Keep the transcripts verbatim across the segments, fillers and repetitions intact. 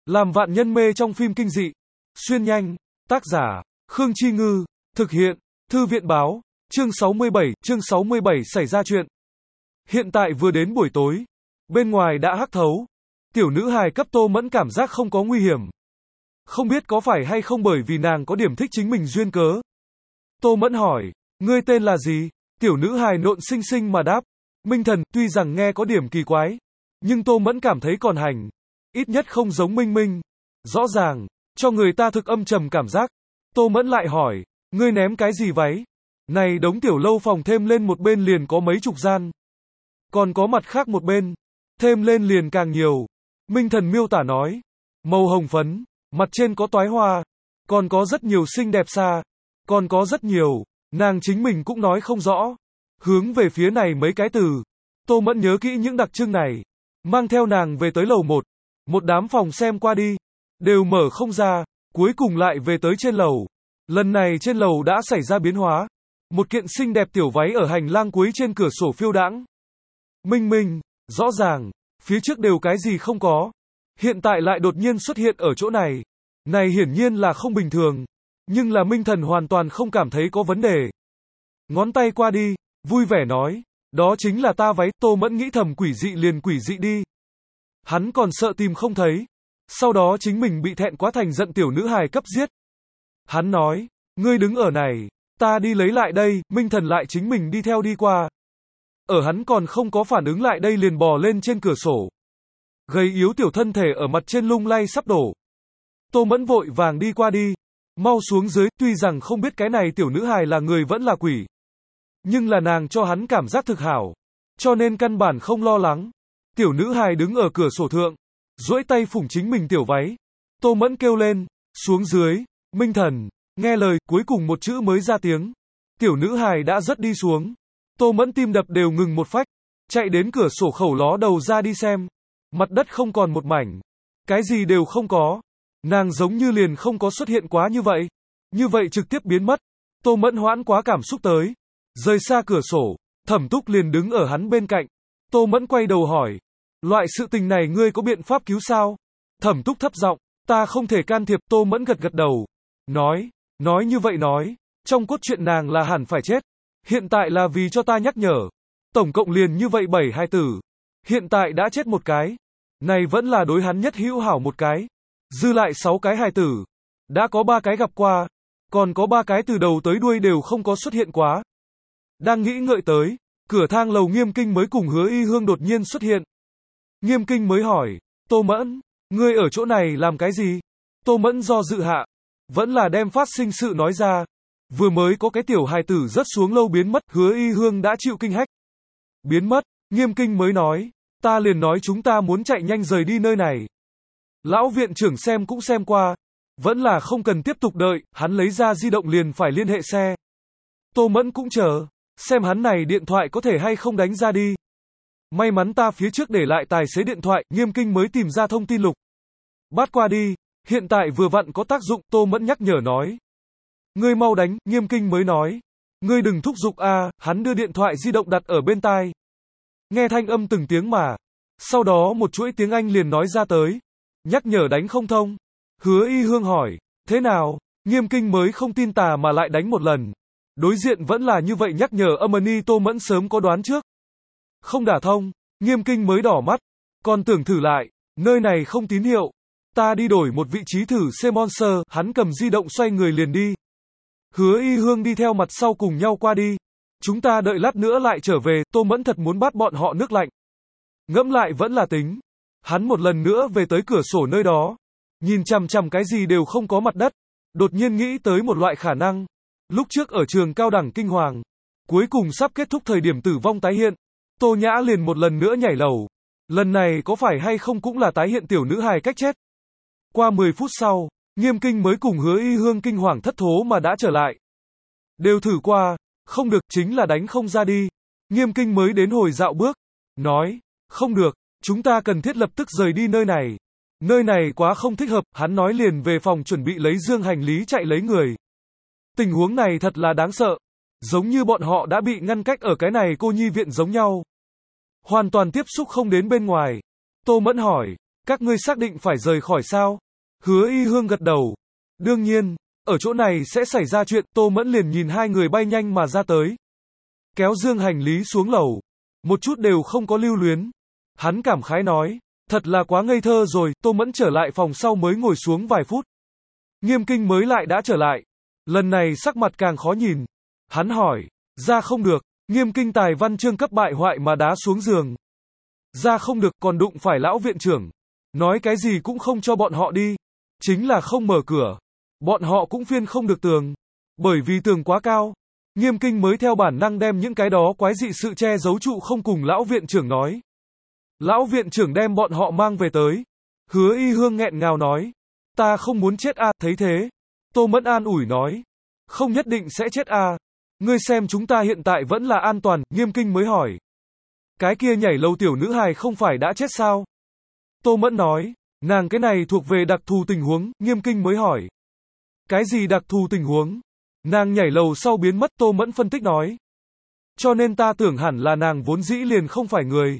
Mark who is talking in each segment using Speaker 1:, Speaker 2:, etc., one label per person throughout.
Speaker 1: Làm vạn nhân mê trong phim kinh dị. Xuyên nhanh. Tác giả, Khương Chi Ngư. Thực hiện, Thư viện báo. Chương sáu mươi bảy, chương sáu mươi bảy xảy ra chuyện. Hiện tại vừa đến buổi tối. Bên ngoài đã hắc thấu. Tiểu nữ hài cấp Tô Mẫn cảm giác không có nguy hiểm. Không biết có phải hay không bởi vì nàng có điểm thích chính mình duyên cớ. Tô Mẫn hỏi, ngươi tên là gì? Tiểu nữ hài nộn xinh xinh mà đáp, Minh Thần. Tuy rằng nghe có điểm kỳ quái, nhưng Tô Mẫn cảm thấy còn hành. Ít nhất không giống Minh Minh. Rõ ràng, cho người ta thực âm trầm cảm giác. Tô Mẫn lại hỏi, ngươi ném cái gì váy? Này đống tiểu lâu phòng thêm lên một bên liền có mấy chục gian. Còn có mặt khác một bên. Thêm lên liền càng nhiều. Minh Thần miêu tả nói, màu hồng phấn, mặt trên có toái hoa. Còn có rất nhiều xinh đẹp xa. Còn có rất nhiều. Nàng chính mình cũng nói không rõ. Hướng về phía này mấy cái từ. Tô Mẫn nhớ kỹ những đặc trưng này. Mang theo nàng về tới lầu một. Một đám phòng xem qua đi. Đều mở không ra. Cuối cùng lại về tới trên lầu. Lần này trên lầu đã xảy ra biến hóa. Một kiện xinh đẹp tiểu váy ở hành lang cuối trên cửa sổ phiêu đãng. Minh Minh, rõ ràng, phía trước đều cái gì không có. Hiện tại lại đột nhiên xuất hiện ở chỗ này. Này hiển nhiên là không bình thường. Nhưng là Minh Thần hoàn toàn không cảm thấy có vấn đề. Ngón tay qua đi, vui vẻ nói, đó chính là ta váy. Tô Mẫn nghĩ thầm quỷ dị liền quỷ dị đi. Hắn còn sợ tìm không thấy. Sau đó chính mình bị thẹn quá thành giận tiểu nữ hài cấp giết. Hắn nói, ngươi đứng ở này, ta đi lấy lại đây. Minh Thần lại chính mình đi theo đi qua. Ở hắn còn không có phản ứng lại đây liền bò lên trên cửa sổ. Gầy yếu tiểu thân thể ở mặt trên lung lay sắp đổ. Tô Mẫn vội vàng đi qua đi. Mau xuống dưới. Tuy rằng không biết cái này tiểu nữ hài là người vẫn là quỷ. Nhưng là nàng cho hắn cảm giác thực hảo. Cho nên căn bản không lo lắng. Tiểu nữ hài đứng ở cửa sổ thượng. Duỗi tay phủng chính mình tiểu váy. Tô Mẫn kêu lên. Xuống dưới. Minh Thần. Nghe lời. Cuối cùng một chữ mới ra tiếng. Tiểu nữ hài đã rất đi xuống. Tô Mẫn tim đập đều ngừng một phách. Chạy đến cửa sổ khẩu ló đầu ra đi xem. Mặt đất không còn một mảnh. Cái gì đều không có. Nàng giống như liền không có xuất hiện quá như vậy. Như vậy trực tiếp biến mất. Tô Mẫn hoãn quá cảm xúc tới. Rời xa cửa sổ. Thẩm Túc liền đứng ở hắn bên cạnh. Tô Mẫn quay đầu hỏi. Loại sự tình này ngươi có biện pháp cứu sao? Thẩm Túc thấp giọng. Ta không thể can thiệp. Tô Mẫn gật gật đầu. Nói. Nói như vậy nói. Trong cốt truyện nàng là hẳn phải chết. Hiện tại là vì cho ta nhắc nhở. Tổng cộng liền như vậy bảy hai tử. Hiện tại đã chết một cái. Này vẫn là đối hắn nhất hữu hảo một cái. Dư lại sáu cái hài tử. Đã có ba cái gặp qua. Còn có ba cái từ đầu tới đuôi đều không có xuất hiện quá. Đang nghĩ ngợi tới. Cửa thang lầu Nghiêm Kinh mới cùng Hứa Y Hương đột nhiên xuất hiện. Nghiêm Kinh mới hỏi. Tô Mẫn, ngươi ở chỗ này làm cái gì? Tô Mẫn do dự hạ. Vẫn là đem phát sinh sự nói ra. Vừa mới có cái tiểu hài tử rớt xuống lâu biến mất. Hứa Y Hương đã chịu kinh hách. Biến mất. Nghiêm Kinh mới nói. Ta liền nói chúng ta muốn chạy nhanh rời đi nơi này. Lão viện trưởng xem cũng xem qua. Vẫn là không cần tiếp tục đợi. Hắn lấy ra di động liền phải liên hệ xe. Tô Mẫn cũng chờ. Xem hắn này điện thoại có thể hay không đánh ra đi. May mắn ta phía trước để lại tài xế điện thoại. Nghiêm Kinh mới tìm ra thông tin lục. Bắt qua đi. Hiện tại vừa vặn có tác dụng. Tô Mẫn nhắc nhở nói. Ngươi mau đánh. Nghiêm Kinh mới nói. Ngươi đừng thúc giục a. À. Hắn đưa điện thoại di động đặt ở bên tai. Nghe thanh âm từng tiếng mà. Sau đó một chuỗi tiếng Anh liền nói ra tới. Nhắc nhở đánh không thông. Hứa Y Hương hỏi. Thế nào? Nghiêm Kinh mới không tin tà mà lại đánh một lần. Đối diện vẫn là như vậy nhắc nhở âm ni. Tô Mẫn sớm có đoán trước. Không đả thông. Nghiêm Kinh mới đỏ mắt. Còn tưởng thử lại. Nơi này không tín hiệu. Ta đi đổi một vị trí thử xem monster. Hắn cầm di động xoay người liền đi. Hứa Y Hương đi theo mặt sau cùng nhau qua đi. Chúng ta đợi lát nữa lại trở về. Tô Mẫn thật muốn bắt bọn họ nước lạnh. Ngẫm lại vẫn là tính. Hắn một lần nữa về tới cửa sổ nơi đó. Nhìn chằm chằm cái gì đều không có mặt đất. Đột nhiên nghĩ tới một loại khả năng. Lúc trước ở trường cao đẳng kinh hoàng. Cuối cùng sắp kết thúc thời điểm tử vong tái hiện. Tô Nhã liền một lần nữa nhảy lầu. Lần này có phải hay không cũng là tái hiện tiểu nữ hài cách chết. Qua mười phút sau. Nghiêm Kinh mới cùng Hứa Y Hương kinh hoàng thất thố mà đã trở lại. Đều thử qua. Không được, chính là đánh không ra đi. Nghiêm Kinh mới đến hồi dạo bước. Nói. Không được. Chúng ta cần thiết lập tức rời đi nơi này. Nơi này quá không thích hợp. Hắn nói liền về phòng chuẩn bị lấy dương hành lý chạy lấy người. Tình huống này thật là đáng sợ. Giống như bọn họ đã bị ngăn cách ở cái này cô nhi viện giống nhau. Hoàn toàn tiếp xúc không đến bên ngoài. Tô Mẫn hỏi. Các ngươi xác định phải rời khỏi sao? Hứa Y Hương gật đầu. Đương nhiên, ở chỗ này sẽ xảy ra chuyện. Tô Mẫn liền nhìn hai người bay nhanh mà ra tới. Kéo dương hành lý xuống lầu. Một chút đều không có lưu luyến. Hắn cảm khái nói, thật là quá ngây thơ rồi. Tô Mẫn trở lại phòng sau mới ngồi xuống vài phút. Nghiêm Kinh mới lại đã trở lại. Lần này sắc mặt càng khó nhìn. Hắn hỏi, ra không được. Nghiêm Kinh tài văn chương cấp bại hoại mà đá xuống giường. Ra không được, còn đụng phải lão viện trưởng. Nói cái gì cũng không cho bọn họ đi. Chính là không mở cửa. Bọn họ cũng phiên không được tường. Bởi vì tường quá cao. Nghiêm Kinh mới theo bản năng đem những cái đó quái dị sự che giấu trụ không cùng lão viện trưởng nói. Lão viện trưởng đem bọn họ mang về tới. Hứa Y Hương nghẹn ngào nói. Ta không muốn chết a, à, thấy thế. Tô Mẫn an ủi nói. Không nhất định sẽ chết a. À. Ngươi xem chúng ta hiện tại vẫn là an toàn. Nghiêm Kinh mới hỏi. Cái kia nhảy lầu tiểu nữ hài không phải đã chết sao? Tô Mẫn nói. Nàng cái này thuộc về đặc thù tình huống. Nghiêm Kinh mới hỏi. Cái gì đặc thù tình huống? Nàng nhảy lầu sau biến mất. Tô Mẫn phân tích nói. Cho nên ta tưởng hẳn là nàng vốn dĩ liền không phải người.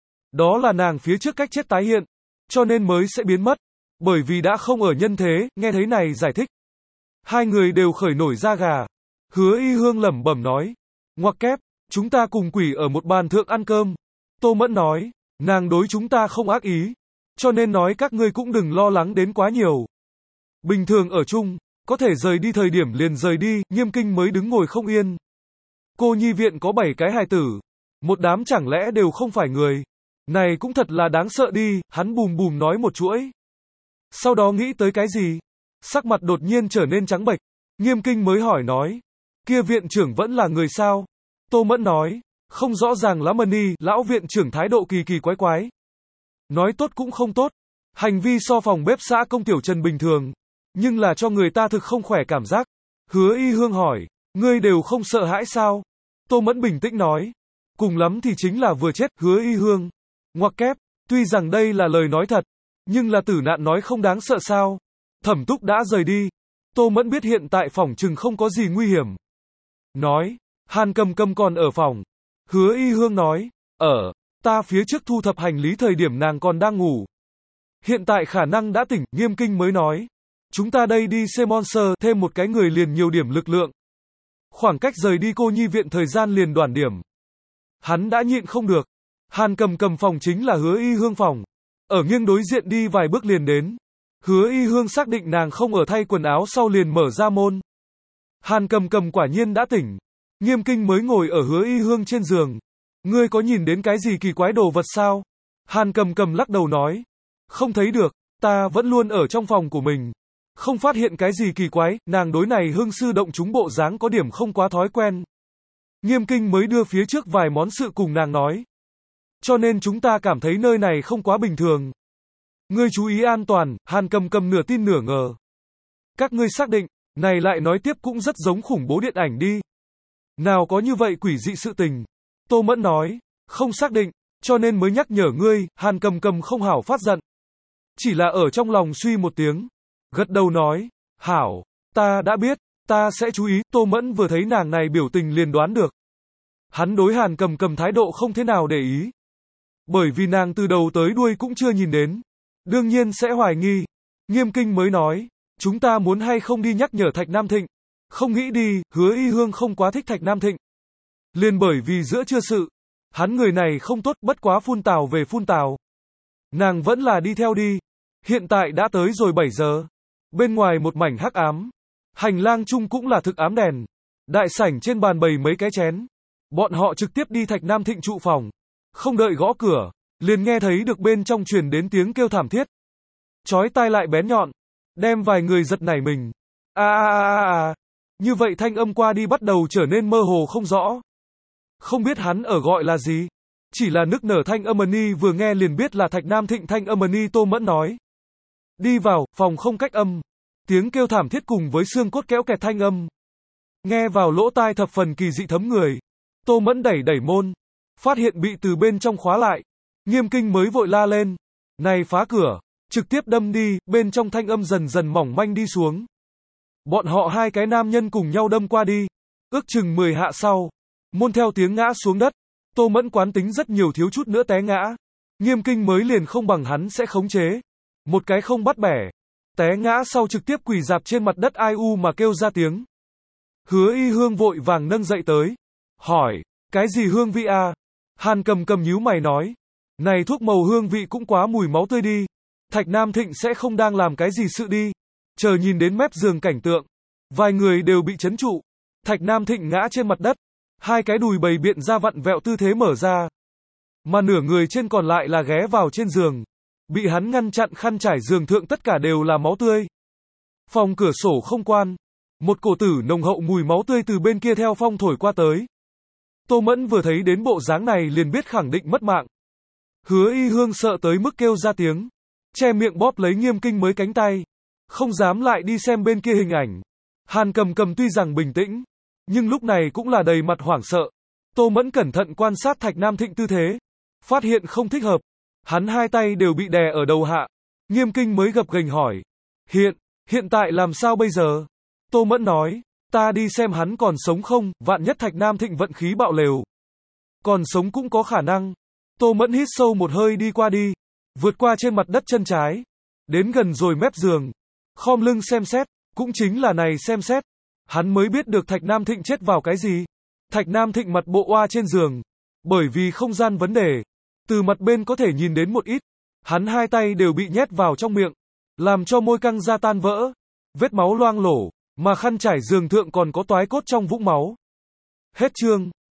Speaker 1: Đó là nàng phía trước cách chết tái hiện. Cho nên mới sẽ biến mất. Bởi vì đã không ở nhân thế. Nghe thấy này giải thích. Hai người đều khởi nổi da gà. Hứa Y Hương lẩm bẩm nói. Ngoặc kép, chúng ta cùng quỷ ở một bàn thượng ăn cơm. Tô Mẫn nói. Nàng đối chúng ta không ác ý. Cho nên nói các ngươi cũng đừng lo lắng đến quá nhiều. Bình thường ở chung, có thể rời đi thời điểm liền rời đi. Nghiêm Kinh mới đứng ngồi không yên. Cô nhi viện có bảy cái hài tử. Một đám chẳng lẽ đều không phải người. Này cũng thật là đáng sợ đi. Hắn bùm bùm nói một chuỗi. Sau đó nghĩ tới cái gì? Sắc mặt đột nhiên trở nên trắng bệch. Nghiêm Kinh mới hỏi nói. Kia viện trưởng vẫn là người sao? Tô Mẫn nói. Không rõ ràng lắm Mani. Lão viện trưởng thái độ kỳ kỳ quái quái. Nói tốt cũng không tốt. Hành vi so phòng bếp xã công tiểu Trần bình thường. Nhưng là cho người ta thực không khỏe cảm giác. Hứa Y Hương hỏi. Ngươi đều không sợ hãi sao? Tô Mẫn bình tĩnh nói. Cùng lắm thì chính là vừa chết. Hứa Y Hương. Ngoặc kép. Tuy rằng đây là lời nói thật. Nhưng là tử nạn nói không đáng sợ sao? Thẩm Túc đã rời đi. Tô Mẫn biết hiện tại phòng chừng không có gì nguy hiểm. Nói. Hàn Cầm Cầm còn ở phòng. Hứa Y Hương nói. Ở. Ta phía trước thu thập hành lý thời điểm nàng còn đang ngủ. Hiện tại khả năng đã tỉnh. Nghiêm Kinh mới nói. Chúng ta đây đi xe Monster thêm một cái người liền nhiều điểm lực lượng. Khoảng cách rời đi cô nhi viện thời gian liền đoản điểm. Hắn đã nhịn không được. Hàn Cầm Cầm phòng chính là Hứa Y Hương phòng. Ở nghiêng đối diện đi vài bước liền đến. Hứa Y Hương xác định nàng không ở thay quần áo sau liền mở ra môn. Hàn Cầm Cầm quả nhiên đã tỉnh. Nghiêm Kinh mới ngồi ở Hứa Y Hương trên giường. Ngươi có nhìn đến cái gì kỳ quái đồ vật sao? Hàn Cầm Cầm lắc đầu nói. Không thấy được, ta vẫn luôn ở trong phòng của mình. Không phát hiện cái gì kỳ quái, nàng đối này hương sư động chúng bộ dáng có điểm không quá thói quen. Nghiêm Kinh mới đưa phía trước vài món sự cùng nàng nói. Cho nên chúng ta cảm thấy nơi này không quá bình thường. Ngươi chú ý an toàn. Hàn Cầm Cầm nửa tin nửa ngờ. Các ngươi xác định, này lại nói tiếp cũng rất giống khủng bố điện ảnh đi. Nào có như vậy quỷ dị sự tình. Tô Mẫn nói, không xác định, cho nên mới nhắc nhở ngươi. Hàn Cầm Cầm không hảo phát giận. Chỉ là ở trong lòng suy một tiếng. Gật đầu nói, hảo, ta đã biết, ta sẽ chú ý. Tô Mẫn vừa thấy nàng này biểu tình liền đoán được. Hắn đối Hàn Cầm Cầm thái độ không thế nào để ý. Bởi vì nàng từ đầu tới đuôi cũng chưa nhìn đến. Đương nhiên sẽ hoài nghi. Nghiêm Kinh mới nói, chúng ta muốn hay không đi nhắc nhở Thạch Nam Thịnh. Không nghĩ đi. Hứa Y Hương không quá thích Thạch Nam Thịnh. Liền bởi vì giữa chưa sự. Hắn người này không tốt, bất quá phun tào về phun tào. Nàng vẫn là đi theo đi. Hiện tại đã tới rồi bảy giờ. Bên ngoài một mảnh hắc ám. Hành lang chung cũng là thực ám đèn. Đại sảnh trên bàn bày mấy cái chén. Bọn họ trực tiếp đi Thạch Nam Thịnh trụ phòng. Không đợi gõ cửa, liền nghe thấy được bên trong truyền đến tiếng kêu thảm thiết. Chói tai lại bén nhọn, đem vài người giật nảy mình. A a a a, như vậy thanh âm qua đi bắt đầu trở nên mơ hồ không rõ. Không biết hắn ở gọi là gì, chỉ là nức nở thanh âm ni vừa nghe liền biết là Thạch Nam Thịnh thanh âm ni. Tô Mẫn nói. Đi vào, phòng không cách âm. Tiếng kêu thảm thiết cùng với xương cốt kéo kẹt thanh âm. Nghe vào lỗ tai thập phần kỳ dị thấm người. Tô Mẫn đẩy đẩy môn. Phát hiện bị từ bên trong khóa lại. Nghiêm Kinh mới vội la lên. Này phá cửa. Trực tiếp đâm đi. Bên trong thanh âm dần dần mỏng manh đi xuống. Bọn họ hai cái nam nhân cùng nhau đâm qua đi. Ước chừng mười hạ sau. Môn theo tiếng ngã xuống đất. Tô Mẫn quán tính rất nhiều thiếu chút nữa té ngã. Nghiêm Kinh mới liền không bằng hắn sẽ khống chế. Một cái không bắt bẻ. Té ngã sau trực tiếp quỳ dạp trên mặt đất ai u mà kêu ra tiếng. Hứa Y Hương vội vàng nâng dậy tới. Hỏi, cái gì hương vị à? Hàn Cầm Cầm nhíu mày nói. Này thuốc màu hương vị cũng quá mùi máu tươi đi. Thạch Nam Thịnh sẽ không đang làm cái gì sự đi. Chờ nhìn đến mép giường cảnh tượng. Vài người đều bị chấn trụ. Thạch Nam Thịnh ngã trên mặt đất. Hai cái đùi bầy biện ra vặn vẹo tư thế mở ra. Mà nửa người trên còn lại là ghé vào trên giường. Bị hắn ngăn chặn khăn trải giường thượng tất cả đều là máu tươi. Phòng cửa sổ không quan. Một cổ tử nồng hậu mùi máu tươi từ bên kia theo phong thổi qua tới. Tô Mẫn vừa thấy đến bộ dáng này liền biết khẳng định mất mạng. Hứa Y Hương sợ tới mức kêu ra tiếng. Che miệng bóp lấy Nghiêm Kinh mới cánh tay. Không dám lại đi xem bên kia hình ảnh. Hàn Cầm Cầm tuy rằng bình tĩnh. Nhưng lúc này cũng là đầy mặt hoảng sợ. Tô Mẫn cẩn thận quan sát Thạch Nam Thịnh tư thế. Phát hiện không thích hợp. Hắn hai tay đều bị đè ở đầu hạ. Nghiêm Kinh mới gập ghềnh hỏi. Hiện, hiện tại làm sao bây giờ? Tô Mẫn nói. Ta đi xem hắn còn sống không, vạn nhất Thạch Nam Thịnh vận khí bạo lều. Còn sống cũng có khả năng. Tô Mẫn hít sâu một hơi đi qua đi. Vượt qua trên mặt đất chân trái. Đến gần rồi mép giường. Khom lưng xem xét. Cũng chính là này xem xét. Hắn mới biết được Thạch Nam Thịnh chết vào cái gì. Thạch Nam Thịnh mặt bộ oa trên giường. Bởi vì không gian vấn đề. Từ mặt bên có thể nhìn đến một ít. Hắn hai tay đều bị nhét vào trong miệng. Làm cho môi căng ra tan vỡ. Vết máu loang lổ. Mà khăn trải giường thượng còn có toái cốt trong vũng máu. Hết chương.